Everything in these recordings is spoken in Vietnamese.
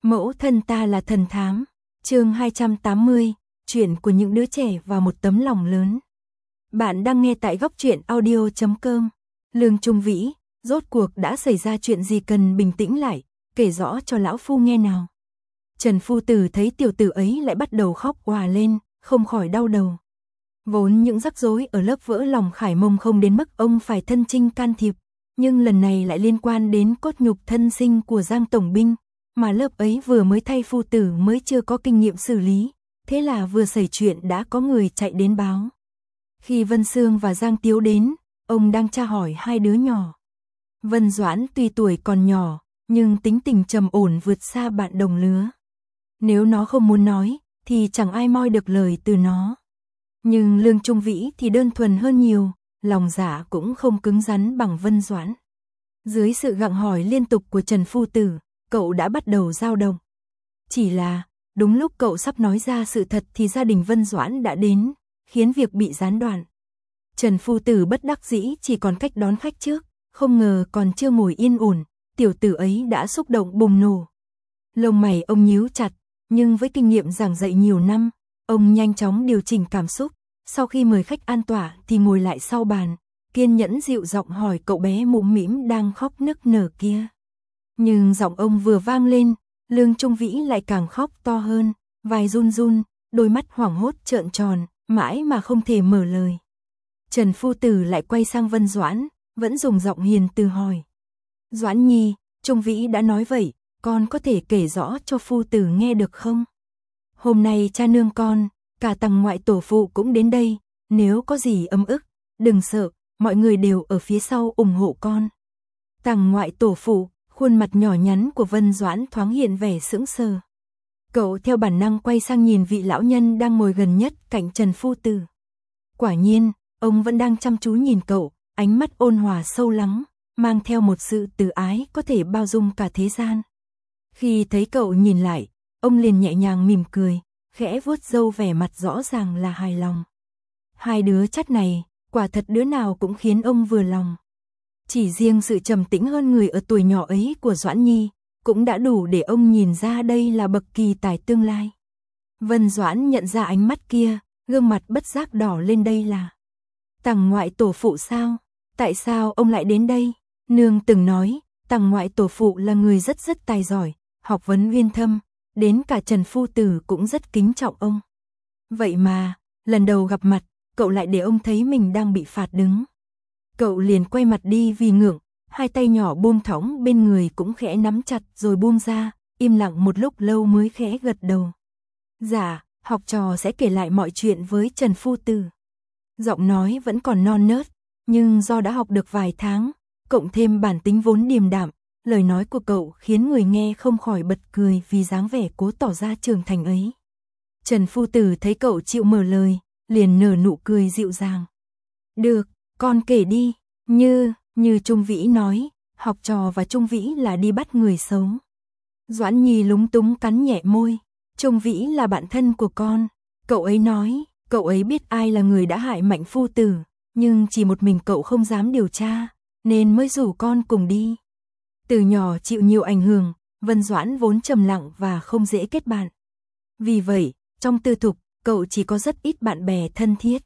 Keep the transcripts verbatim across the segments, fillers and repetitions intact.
Mẫu thân ta là thần thám. Chương hai trăm tám mươi, chuyện của những đứa trẻ và một tấm lòng lớn. Bạn đang nghe tại góc truyện audio chấm com. Lương Trung Vĩ, rốt cuộc đã xảy ra chuyện gì, cần bình tĩnh lại, kể rõ cho lão phu nghe nào. Trần phu tử thấy tiểu tử ấy lại bắt đầu khóc òa lên, không khỏi đau đầu. Vốn những rắc rối ở lớp vỡ lòng Khải Mông không đến mức ông phải thân chinh can thiệp, nhưng lần này lại liên quan đến cốt nhục thân sinh của Giang tổng binh, mà lớp ấy vừa mới thay phu tử mới chưa có kinh nghiệm xử lý, thế là vừa xảy chuyện đã có người chạy đến báo. Khi Vân Sương và Giang Tiếu đến, ông đang tra hỏi hai đứa nhỏ. Vân Doãn tuy tuổi còn nhỏ, nhưng tính tình trầm ổn vượt xa bạn đồng lứa. Nếu nó không muốn nói, thì chẳng ai moi được lời từ nó. Nhưng Lương Trung Vĩ thì đơn thuần hơn nhiều, lòng dạ cũng không cứng rắn bằng Vân Doãn. Dưới sự gặng hỏi liên tục của Trần phu tử, cậu đã bắt đầu dao động. Chỉ là, đúng lúc cậu sắp nói ra sự thật thì gia đình Vân Doãn đã đến, khiến việc bị gián đoạn. Trần phu tử bất đắc dĩ chỉ còn cách đón khách trước, không ngờ còn chưa ngồi yên ổn, tiểu tử ấy đã xúc động bùng nổ. Lông mày ông nhíu chặt, nhưng với kinh nghiệm giảng dạy nhiều năm, ông nhanh chóng điều chỉnh cảm xúc. Sau khi mời khách an tọa thì ngồi lại sau bàn, kiên nhẫn dịu giọng hỏi cậu bé mũm mĩm đang khóc nức nở kia. Nhưng giọng ông vừa vang lên, Lương Trung Vĩ lại càng khóc to hơn, vai run run, đôi mắt hoảng hốt trợn tròn, mãi mà không thể mở lời. Trần phu tử lại quay sang Vân Doãn, vẫn dùng giọng hiền từ hỏi. Doãn nhi, Trung Vĩ đã nói vậy, con có thể kể rõ cho phu tử nghe được không? Hôm nay cha nương con, cả tầng ngoại tổ phụ cũng đến đây, nếu có gì ấm ức, đừng sợ, mọi người đều ở phía sau ủng hộ con. Tầng ngoại tổ phụ, khuôn mặt nhỏ nhắn của Vân Doãn thoáng hiện vẻ sững sờ. Cậu theo bản năng quay sang nhìn vị lão nhân đang ngồi gần nhất cạnh Trần phu tử. Quả nhiên, ông vẫn đang chăm chú nhìn cậu, ánh mắt ôn hòa sâu lắng, mang theo một sự từ ái có thể bao dung cả thế gian. Khi thấy cậu nhìn lại, ông liền nhẹ nhàng mỉm cười, khẽ vuốt râu, vẻ mặt rõ ràng là hài lòng. Hai đứa chắt này, quả thật đứa nào cũng khiến ông vừa lòng. Chỉ riêng sự trầm tĩnh hơn người ở tuổi nhỏ ấy của Doãn Nhi, cũng đã đủ để ông nhìn ra đây là bậc kỳ tài tương lai. Vân Doãn nhận ra ánh mắt kia, gương mặt bất giác đỏ lên. Đây là tầng ngoại tổ phụ sao? Tại sao ông lại đến đây? Nương từng nói, tầng ngoại tổ phụ là người rất rất tài giỏi, học vấn uyên thâm, đến cả Trần phu tử cũng rất kính trọng ông. Vậy mà, lần đầu gặp mặt, cậu lại để ông thấy mình đang bị phạt đứng. Cậu liền quay mặt đi vì ngượng, hai tay nhỏ buông thõng bên người cũng khẽ nắm chặt rồi buông ra, im lặng một lúc lâu mới khẽ gật đầu. Dạ, học trò sẽ kể lại mọi chuyện với Trần phu tử. Giọng nói vẫn còn non nớt, nhưng do đã học được vài tháng, cộng thêm bản tính vốn điềm đạm, lời nói của cậu khiến người nghe không khỏi bật cười vì dáng vẻ cố tỏ ra trưởng thành ấy. Trần phu tử thấy cậu chịu mở lời, liền nở nụ cười dịu dàng. Được, con kể đi, như, như Trung Vĩ nói, học trò và Trung Vĩ là đi bắt người xấu. Doãn Nhi lúng túng cắn nhẹ môi, Trung Vĩ là bạn thân của con, cậu ấy nói, cậu ấy biết ai là người đã hại Mạnh phu tử, nhưng chỉ một mình cậu không dám điều tra, nên mới rủ con cùng đi. Từ nhỏ chịu nhiều ảnh hưởng, Vân Doãn vốn trầm lặng và không dễ kết bạn. Vì vậy, trong tư thục, cậu chỉ có rất ít bạn bè thân thiết.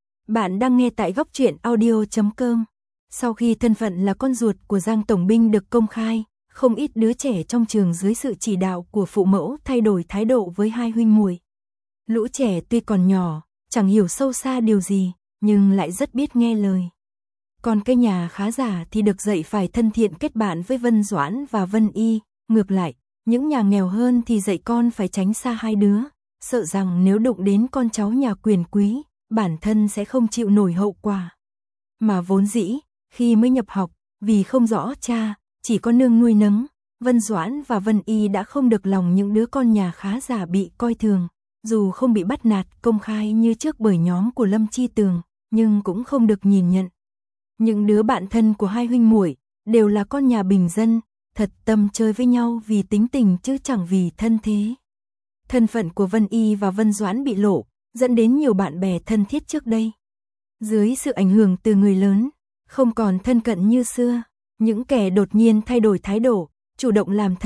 Bạn đang nghe tại góc truyện audio chấm com. Sau khi thân phận là con ruột của Giang tổng binh được công khai, không ít đứa trẻ trong trường dưới sự chỉ đạo của phụ mẫu thay đổi thái độ với hai huynh muội. Lũ trẻ tuy còn nhỏ, chẳng hiểu sâu xa điều gì, nhưng lại rất biết nghe lời. Còn cái nhà khá giả thì được dạy phải thân thiện kết bạn với Vân Doãn và Vân Y, ngược lại, những nhà nghèo hơn thì dạy con phải tránh xa hai đứa, sợ rằng nếu đụng đến con cháu nhà quyền quý, bản thân sẽ không chịu nổi hậu quả. Mà vốn dĩ, khi mới nhập học, vì không rõ cha, chỉ có nương nuôi nấng, Vân Doãn và Vân Y đã không được lòng những đứa con nhà khá giả bị coi thường, dù không bị bắt nạt công khai như trước bởi nhóm của Lâm Chi Tường, nhưng cũng không được nhìn nhận. Những đứa bạn thân của hai huynh muội đều là con nhà bình dân, thật tâm chơi với nhau vì tính tình chứ chẳng vì thân thế. Thân phận của Vân Y và Vân Doãn bị lộ, dẫn đến nhiều bạn bè thân thiết trước đây. Dưới sự ảnh hưởng từ người lớn, không còn thân cận như xưa, những kẻ đột nhiên thay đổi thái độ, chủ động làm thân,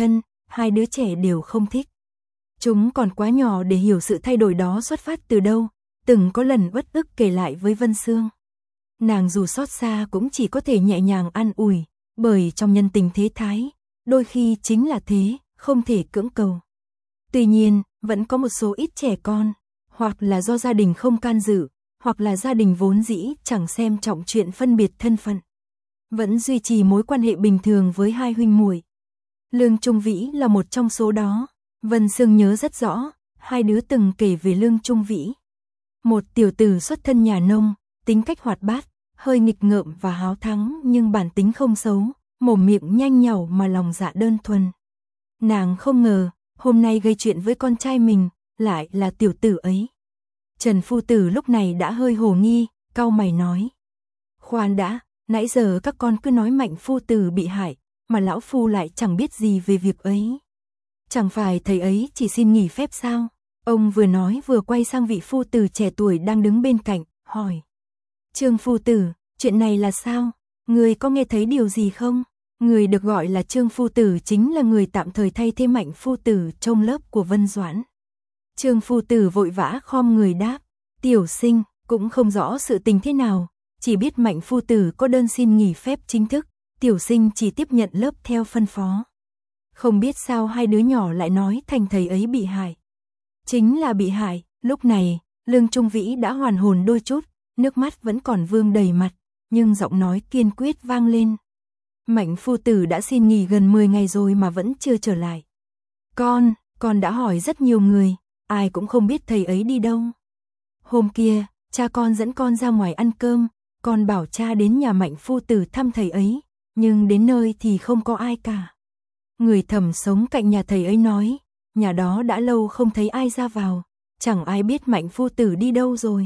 hai đứa trẻ đều không thích. Chúng còn quá nhỏ để hiểu sự thay đổi đó xuất phát từ đâu, từng có lần uất ức kể lại với Vân Sương. Nàng dù xót xa cũng chỉ có thể nhẹ nhàng an ủi, bởi trong nhân tình thế thái, đôi khi chính là thế, không thể cưỡng cầu. Tuy nhiên, vẫn có một số ít trẻ con, hoặc là do gia đình không can dự, hoặc là gia đình vốn dĩ chẳng xem trọng chuyện phân biệt thân phận, vẫn duy trì mối quan hệ bình thường với hai huynh muội. Lương Trung Vĩ là một trong số đó. Vân Sương nhớ rất rõ, hai đứa từng kể về Lương Trung Vĩ. Một tiểu tử xuất thân nhà nông, tính cách hoạt bát, hơi nghịch ngợm và háo thắng nhưng bản tính không xấu, mồm miệng nhanh nhảu mà lòng dạ đơn thuần. Nàng không ngờ, hôm nay gây chuyện với con trai mình, lại là tiểu tử ấy. Trần phu tử lúc này đã hơi hồ nghi, cau mày nói. Khoan đã, nãy giờ các con cứ nói Mạnh phu tử bị hại, mà lão phu lại chẳng biết gì về việc ấy. Chẳng phải thầy ấy chỉ xin nghỉ phép sao? Ông vừa nói vừa quay sang vị phu tử trẻ tuổi đang đứng bên cạnh, hỏi. Trương phu tử, chuyện này là sao? Người có nghe thấy điều gì không? Người được gọi là Trương phu tử chính là người tạm thời thay thế Mạnh phu tử trông lớp của Vân Doãn. Trương phu tử vội vã khom người đáp. Tiểu sinh, cũng không rõ sự tình thế nào, chỉ biết Mạnh phu tử có đơn xin nghỉ phép chính thức, tiểu sinh chỉ tiếp nhận lớp theo phân phó. Không biết sao hai đứa nhỏ lại nói thành thầy ấy bị hại. Chính là bị hại, lúc này, Lương Trung Vĩ đã hoàn hồn đôi chút, nước mắt vẫn còn vương đầy mặt, nhưng giọng nói kiên quyết vang lên. Mạnh phu tử đã xin nghỉ gần mười ngày rồi mà vẫn chưa trở lại. Con, con đã hỏi rất nhiều người, ai cũng không biết thầy ấy đi đâu. Hôm kia, cha con dẫn con ra ngoài ăn cơm, con bảo cha đến nhà Mạnh phu tử thăm thầy ấy, nhưng đến nơi thì không có ai cả. Người thẩm sống cạnh nhà thầy ấy nói, nhà đó đã lâu không thấy ai ra vào, chẳng ai biết Mạnh phu tử đi đâu rồi.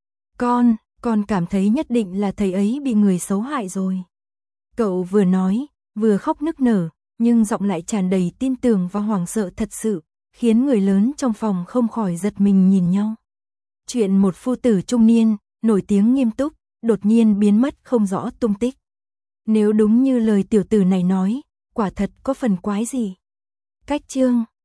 Con, con cảm thấy nhất định là thầy ấy bị người xấu hại rồi. Cậu vừa nói, vừa khóc nức nở, nhưng giọng lại tràn đầy tin tưởng và hoảng sợ thật sự, khiến người lớn trong phòng không khỏi giật mình nhìn nhau. Chuyện một phu tử trung niên, nổi tiếng nghiêm túc, đột nhiên biến mất không rõ tung tích. Nếu đúng như lời tiểu tử này nói, quả thật có phần quái gì. Cách chương